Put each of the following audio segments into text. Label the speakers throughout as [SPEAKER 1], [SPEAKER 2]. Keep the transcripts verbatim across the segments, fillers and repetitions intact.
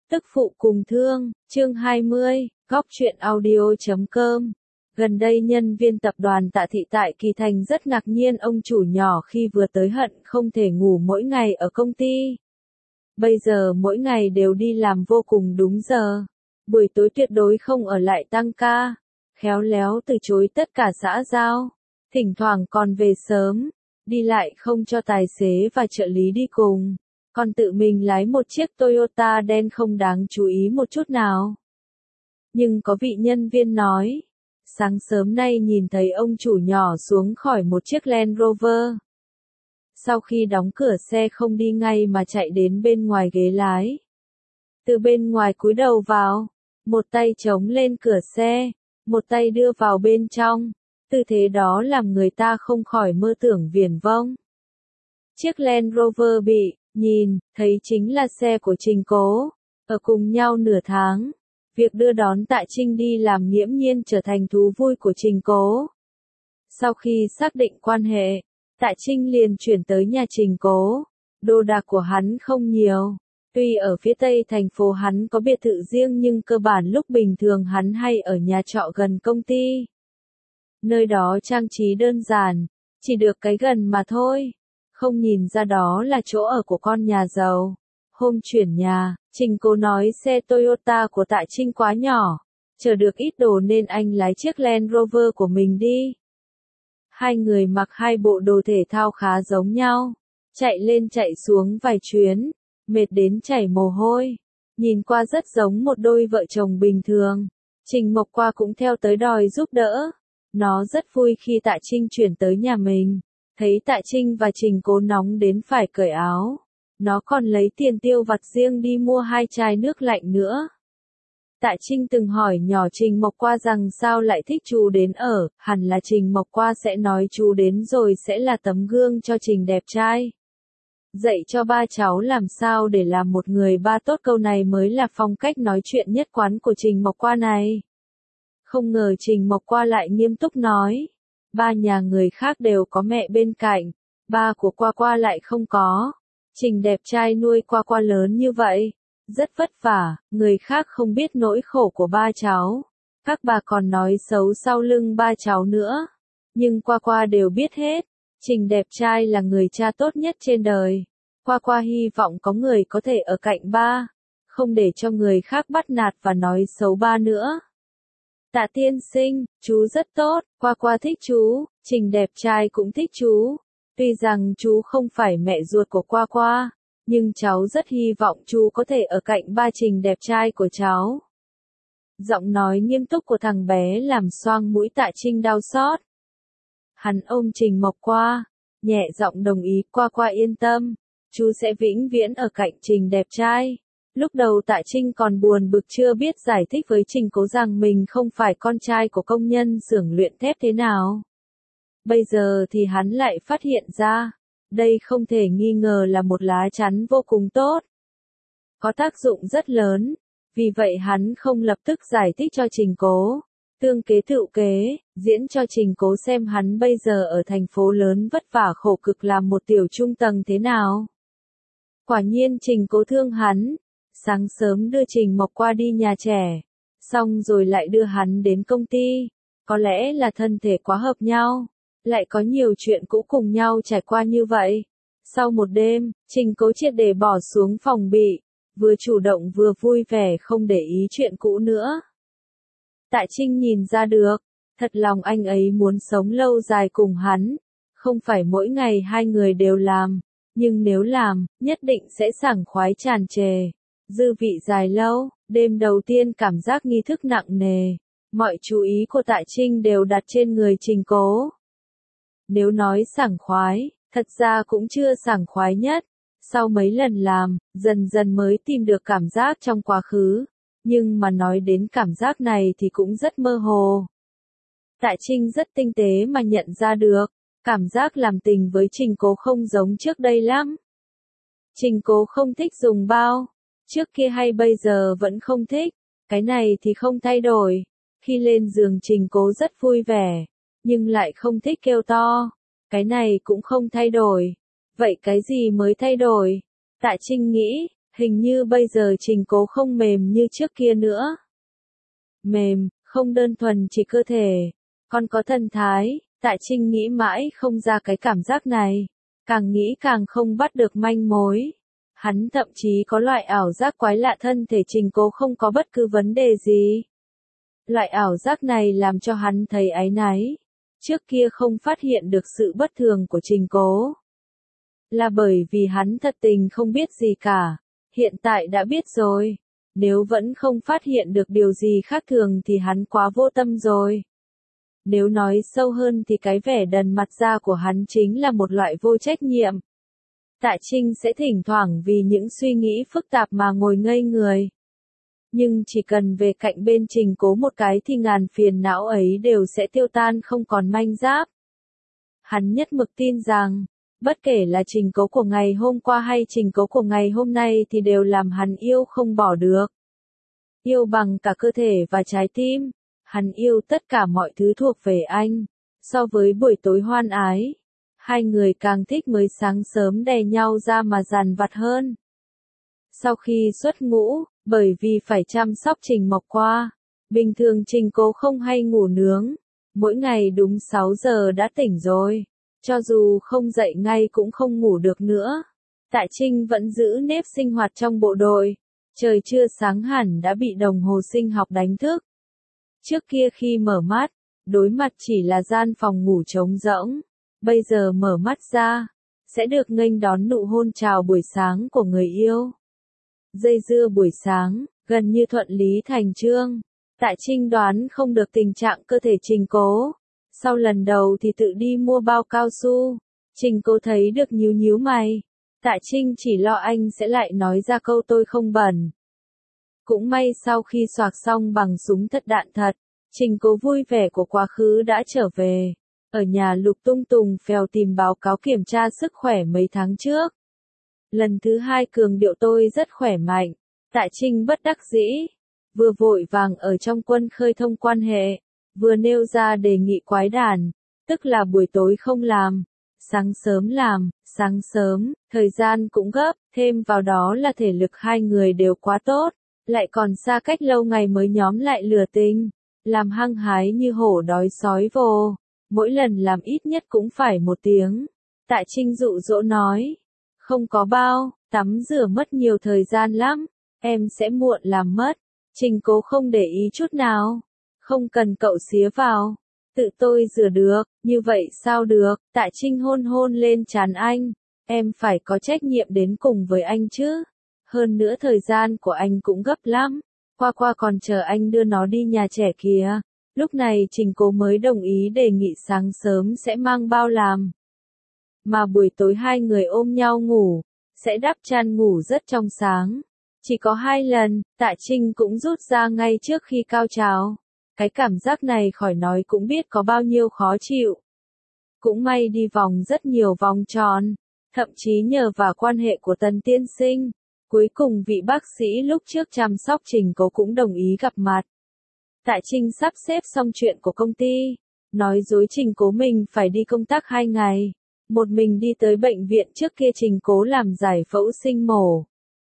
[SPEAKER 1] Tức phụ cùng thương, chương hai mươi, góc truyện audio chấm com. Gần đây nhân viên tập đoàn Tạ Thị tại Kỳ Thành rất ngạc nhiên ông chủ nhỏ khi vừa tới hận không thể ngủ mỗi ngày ở công ty. Bây giờ mỗi ngày đều đi làm vô cùng đúng giờ. Buổi tối tuyệt đối không ở lại tăng ca. Khéo léo từ chối tất cả xã giao. Thỉnh thoảng còn về sớm. Đi lại không cho tài xế và trợ lý đi cùng. Còn tự mình lái một chiếc Toyota đen không đáng chú ý một chút nào. Nhưng có vị nhân viên nói, sáng sớm nay nhìn thấy ông chủ nhỏ xuống khỏi một chiếc Land Rover. Sau khi đóng cửa xe không đi ngay mà chạy đến bên ngoài ghế lái. Từ bên ngoài cúi đầu vào, một tay chống lên cửa xe, một tay đưa vào bên trong. Tư thế đó làm người ta không khỏi mơ tưởng viển vông. Chiếc Land Rover bị nhìn, thấy chính là xe của Trình Cố. Ở cùng nhau nửa tháng, việc đưa đón Tạ Trinh đi làm nghiễm nhiên trở thành thú vui của Trình Cố. Sau khi xác định quan hệ, Tạ Trinh liền chuyển tới nhà Trình Cố. Đồ đạc của hắn không nhiều. Tuy ở phía tây thành phố hắn có biệt thự riêng nhưng cơ bản lúc bình thường hắn hay ở nhà trọ gần công ty. Nơi đó trang trí đơn giản, chỉ được cái gần mà thôi. Không nhìn ra đó là chỗ ở của con nhà giàu. Hôm chuyển nhà, Trình Cố nói xe Toyota của Tạ Trinh quá nhỏ, chở được ít đồ nên anh lái chiếc Land Rover của mình đi. Hai người mặc hai bộ đồ thể thao khá giống nhau, chạy lên chạy xuống vài chuyến, mệt đến chảy mồ hôi. Nhìn qua rất giống một đôi vợ chồng bình thường. Trình Mộc Qua cũng theo tới đòi giúp đỡ. Nó rất vui khi Tạ Trinh chuyển tới nhà mình. Thấy Tạ Trinh và Trình Cố nóng đến phải cởi áo. Nó còn lấy tiền tiêu vặt riêng đi mua hai chai nước lạnh nữa. Tạ Trinh từng hỏi nhỏ Trình Mộc Qua rằng sao lại thích chú đến ở, hẳn là Trình Mộc Qua sẽ nói chú đến rồi sẽ là tấm gương cho Trình đẹp trai. Dạy cho ba cháu làm sao để làm một người ba tốt, câu này mới là phong cách nói chuyện nhất quán của Trình Mộc Qua này. Không ngờ Trình Mộc Qua lại nghiêm túc nói. Ba nhà người khác đều có mẹ bên cạnh, ba của Qua Qua lại không có. Trình đẹp trai nuôi Qua Qua lớn như vậy, rất vất vả, người khác không biết nỗi khổ của ba cháu. Các bà còn nói xấu sau lưng ba cháu nữa. Nhưng Qua Qua đều biết hết, Trình đẹp trai là người cha tốt nhất trên đời. Qua Qua hy vọng có người có thể ở cạnh ba, không để cho người khác bắt nạt và nói xấu ba nữa. Tạ tiên sinh, chú rất tốt, Qua Qua thích chú, Trình đẹp trai cũng thích chú. Tuy rằng chú không phải mẹ ruột của Qua Qua, nhưng cháu rất hy vọng chú có thể ở cạnh ba Trình đẹp trai của cháu. Giọng nói nghiêm túc của thằng bé làm xoang mũi Tạ Trinh đau xót. Hắn ôm Trình Mộc Qua, nhẹ giọng đồng ý. Qua Qua yên tâm, chú sẽ vĩnh viễn ở cạnh Trình đẹp trai. Lúc đầu Tạ Trinh còn buồn bực chưa biết giải thích với Trình Cố rằng mình không phải con trai của công nhân xưởng luyện thép thế nào. Bây giờ thì hắn lại phát hiện ra, đây không thể nghi ngờ là một lá chắn vô cùng tốt. Có tác dụng rất lớn, vì vậy hắn không lập tức giải thích cho Trình Cố. Tương kế tựu kế, diễn cho Trình Cố xem hắn bây giờ ở thành phố lớn vất vả khổ cực làm một tiểu trung tầng thế nào. Quả nhiên Trình Cố thương hắn. Sáng sớm đưa Trình Mộc Qua đi nhà trẻ, xong rồi lại đưa hắn đến công ty. Có lẽ là thân thể quá hợp nhau, lại có nhiều chuyện cũ cùng nhau trải qua như vậy. Sau một đêm, Trình Cố triệt để bỏ xuống phòng bị, vừa chủ động vừa vui vẻ không để ý chuyện cũ nữa. Tạ Trinh nhìn ra được, thật lòng anh ấy muốn sống lâu dài cùng hắn, không phải mỗi ngày hai người đều làm, nhưng nếu làm, nhất định sẽ sảng khoái tràn trề. Dư vị dài lâu, đêm đầu tiên cảm giác nghi thức nặng nề, mọi chú ý của Tạ Trinh đều đặt trên người Trình Cố. Nếu nói sảng khoái, thật ra cũng chưa sảng khoái nhất. Sau mấy lần làm, dần dần mới tìm được cảm giác trong quá khứ. Nhưng mà nói đến cảm giác này thì cũng rất mơ hồ. Tạ Trinh rất tinh tế mà nhận ra được, cảm giác làm tình với Trình Cố không giống trước đây lắm. Trình Cố không thích dùng bao. Trước kia hay bây giờ vẫn không thích, cái này thì không thay đổi. Khi lên giường Trình Cố rất vui vẻ, nhưng lại không thích kêu to, cái này cũng không thay đổi. Vậy cái gì mới thay đổi? Tạ Trinh nghĩ, Hình như bây giờ Trình Cố không mềm như trước kia nữa. Mềm, không đơn thuần chỉ cơ thể, còn có thần thái. Tại Trinh nghĩ mãi không ra cái cảm giác này, càng nghĩ càng không bắt được manh mối. Hắn thậm chí có loại ảo giác quái lạ thân thể Trình Cố không có bất cứ vấn đề gì. Loại ảo giác này làm cho hắn thấy áy náy. Trước kia không phát hiện được sự bất thường của Trình Cố. Là bởi vì hắn thật tình không biết gì cả. Hiện tại đã biết rồi. Nếu vẫn không phát hiện được điều gì khác thường thì hắn quá vô tâm rồi. Nếu nói sâu hơn thì cái vẻ đần mặt ra của hắn chính là một loại vô trách nhiệm. Tạ Trinh sẽ thỉnh thoảng vì những suy nghĩ phức tạp mà ngồi ngây người. Nhưng chỉ cần về cạnh bên Trình Cố một cái thì ngàn phiền não ấy đều sẽ tiêu tan không còn manh giáp. Hắn nhất mực tin rằng, bất kể là Trình Cố của ngày hôm qua hay Trình Cố của ngày hôm nay thì đều làm hắn yêu không bỏ được. Yêu bằng cả cơ thể và trái tim. Hắn yêu tất cả mọi thứ thuộc về anh. So với buổi tối hoan ái, hai người càng thích mới sáng sớm đè nhau ra mà dằn vặt hơn. Sau khi xuất ngũ, bởi vì phải chăm sóc Trình Mộc qua, bình thường Trình Cố không hay ngủ nướng. Mỗi ngày đúng sáu giờ đã tỉnh rồi. Cho dù không dậy ngay cũng không ngủ được nữa. Tại Trinh vẫn giữ nếp sinh hoạt trong bộ đội. Trời chưa sáng hẳn đã bị đồng hồ sinh học đánh thức. Trước kia khi mở mắt, đối mặt chỉ là gian phòng ngủ trống rỗng. Bây giờ mở mắt ra, sẽ được nghênh đón nụ hôn chào buổi sáng của người yêu. Dây dưa buổi sáng, gần như thuận lý thành chương. Tại Trinh đoán không được tình trạng cơ thể Trình Cố. Sau lần đầu thì tự đi mua bao cao su. Trình Cố thấy được nhíu nhíu mày. Tại Trinh chỉ lo anh sẽ lại nói ra câu tôi không bẩn. Cũng may sau khi xoạc xong bằng súng thật đạn thật, Trình Cố vui vẻ của quá khứ đã trở về. Ở nhà lục tung tùng phèo tìm báo cáo kiểm tra sức khỏe mấy tháng trước. Lần thứ hai cường điệu tôi rất khỏe mạnh. Tại Trinh bất đắc dĩ. Vừa vội vàng ở trong quân khơi thông quan hệ. Vừa nêu ra đề nghị quái đản. Tức là buổi tối không làm. Sáng sớm làm, sáng sớm, thời gian cũng gấp. Thêm vào đó là thể lực hai người đều quá tốt. Lại còn xa cách lâu ngày mới nhóm lại lừa tình. Làm hăng hái như hổ đói sói vồ. Mỗi lần làm ít nhất cũng phải một tiếng. Tại Trinh dụ dỗ nói. Không có bao, tắm rửa mất nhiều thời gian lắm. Em sẽ muộn làm mất. Trình Cố không để ý chút nào. Không cần cậu xía vào. Tự tôi rửa được, như vậy sao được. Tại Trinh hôn hôn lên trán anh. Em phải có trách nhiệm đến cùng với anh chứ. Hơn nữa thời gian của anh cũng gấp lắm. Qua qua còn chờ anh đưa nó đi nhà trẻ kìa. Lúc này Trình Cố mới đồng ý đề nghị sáng sớm sẽ mang bao làm. Mà buổi tối hai người ôm nhau ngủ, sẽ đắp chăn ngủ rất trong sáng. Chỉ có hai lần, Tạ Trinh cũng rút ra ngay trước khi cao trào. Cái cảm giác này khỏi nói cũng biết có bao nhiêu khó chịu. Cũng may đi vòng rất nhiều vòng tròn, thậm chí nhờ vào quan hệ của Tần tiên sinh. Cuối cùng vị bác sĩ lúc trước chăm sóc Trình Cố cũng đồng ý gặp mặt. Tạ Trinh sắp xếp xong chuyện của công ty, nói dối Trình Cố mình phải đi công tác hai ngày. Một mình đi tới bệnh viện trước kia Trình Cố làm giải phẫu sinh mổ.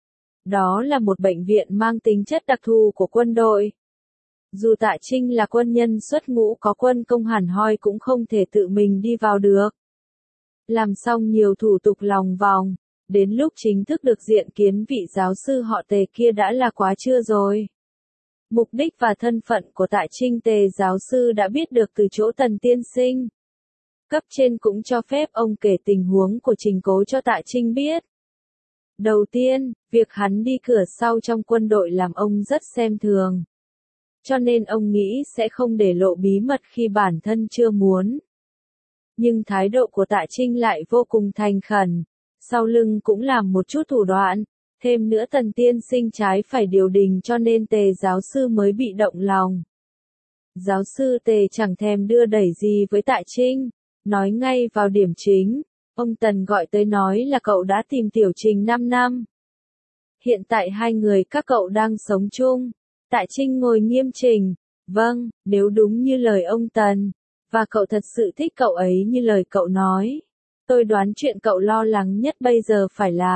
[SPEAKER 1] Đó là một bệnh viện mang tính chất đặc thù của quân đội. Dù Tạ Trinh là quân nhân xuất ngũ có quân công hẳn hoi cũng không thể tự mình đi vào được. Làm xong nhiều thủ tục lòng vòng, đến lúc chính thức được diện kiến vị giáo sư họ Tề kia đã là quá trưa rồi. Mục đích và thân phận của Tạ Trinh Tề giáo sư đã biết được từ chỗ Tần tiên sinh. Cấp trên cũng cho phép ông kể tình huống của Trình Cố cho Tạ Trinh biết. Đầu tiên, việc hắn đi cửa sau trong quân đội làm ông rất xem thường. Cho nên ông nghĩ sẽ không để lộ bí mật khi bản thân chưa muốn. Nhưng thái độ của Tạ Trinh lại vô cùng thành khẩn. Sau lưng cũng làm một chút thủ đoạn. Thêm nữa Tần tiên sinh trái phải điều đình cho nên Tề giáo sư mới bị động lòng. Giáo sư Tề chẳng thèm đưa đẩy gì với Tạ Trinh. Nói ngay vào điểm chính. Ông Tần gọi tới nói là cậu đã tìm Tiểu Trình năm năm. Hiện tại hai người các cậu đang sống chung. Tạ Trinh ngồi nghiêm chỉnh. Vâng, nếu đúng như lời ông Tần. Và cậu thật sự thích cậu ấy như lời cậu nói. Tôi đoán chuyện cậu lo lắng nhất bây giờ phải là.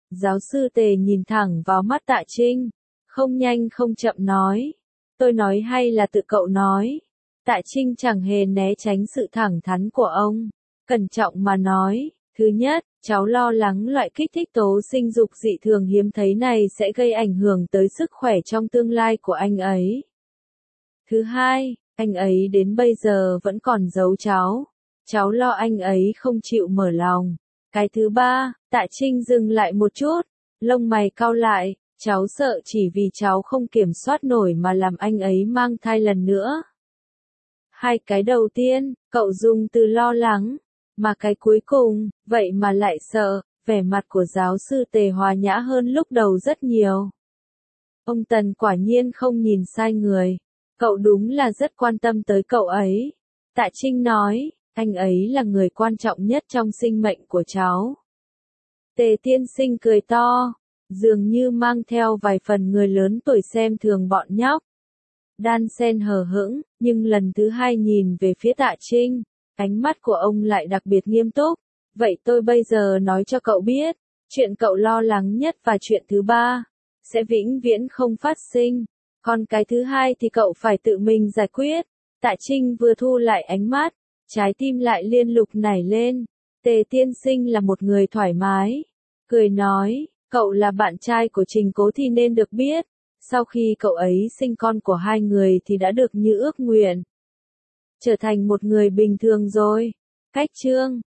[SPEAKER 1] Giáo sư Tề nhìn thẳng vào mắt Tạ Trinh, không nhanh không chậm nói. Tôi nói hay là tự cậu nói? Tạ Trinh chẳng hề né tránh sự thẳng thắn của ông, cẩn trọng mà nói. Thứ nhất, cháu lo lắng loại kích thích tố sinh dục dị thường hiếm thấy này sẽ gây ảnh hưởng tới sức khỏe trong tương lai của anh ấy. Thứ hai, anh ấy đến bây giờ vẫn còn giấu cháu. Cháu lo anh ấy không chịu mở lòng. Cái thứ ba, Tạ Trinh dừng lại một chút, lông mày cau lại, cháu sợ chỉ vì cháu không kiểm soát nổi mà làm anh ấy mang thai lần nữa. Hai cái đầu tiên, cậu dùng từ lo lắng, mà cái cuối cùng, vậy mà lại sợ, vẻ mặt của giáo sư Tề hòa nhã hơn lúc đầu rất nhiều. Ông Tần quả nhiên không nhìn sai người, cậu đúng là rất quan tâm tới cậu ấy. Tạ Trinh nói, anh ấy là người quan trọng nhất trong sinh mệnh của cháu. Tề tiên sinh cười to, dường như mang theo vài phần người lớn tuổi xem thường bọn nhóc. Đan sen hờ hững, nhưng lần thứ hai nhìn về phía Tạ Trinh, ánh mắt của ông lại đặc biệt nghiêm túc. Vậy tôi bây giờ nói cho cậu biết, chuyện cậu lo lắng nhất và chuyện thứ ba, sẽ vĩnh viễn không phát sinh. Còn cái thứ hai thì cậu phải tự mình giải quyết. Tạ Trinh vừa thu lại ánh mắt, trái tim lại liên lục nảy lên. Tề tiên sinh là một người thoải mái. Cười nói, cậu là bạn trai của Trình Cố thì nên được biết. Sau khi cậu ấy sinh con của hai người thì đã được như ước nguyện. Trở thành một người bình thường rồi. Cách chương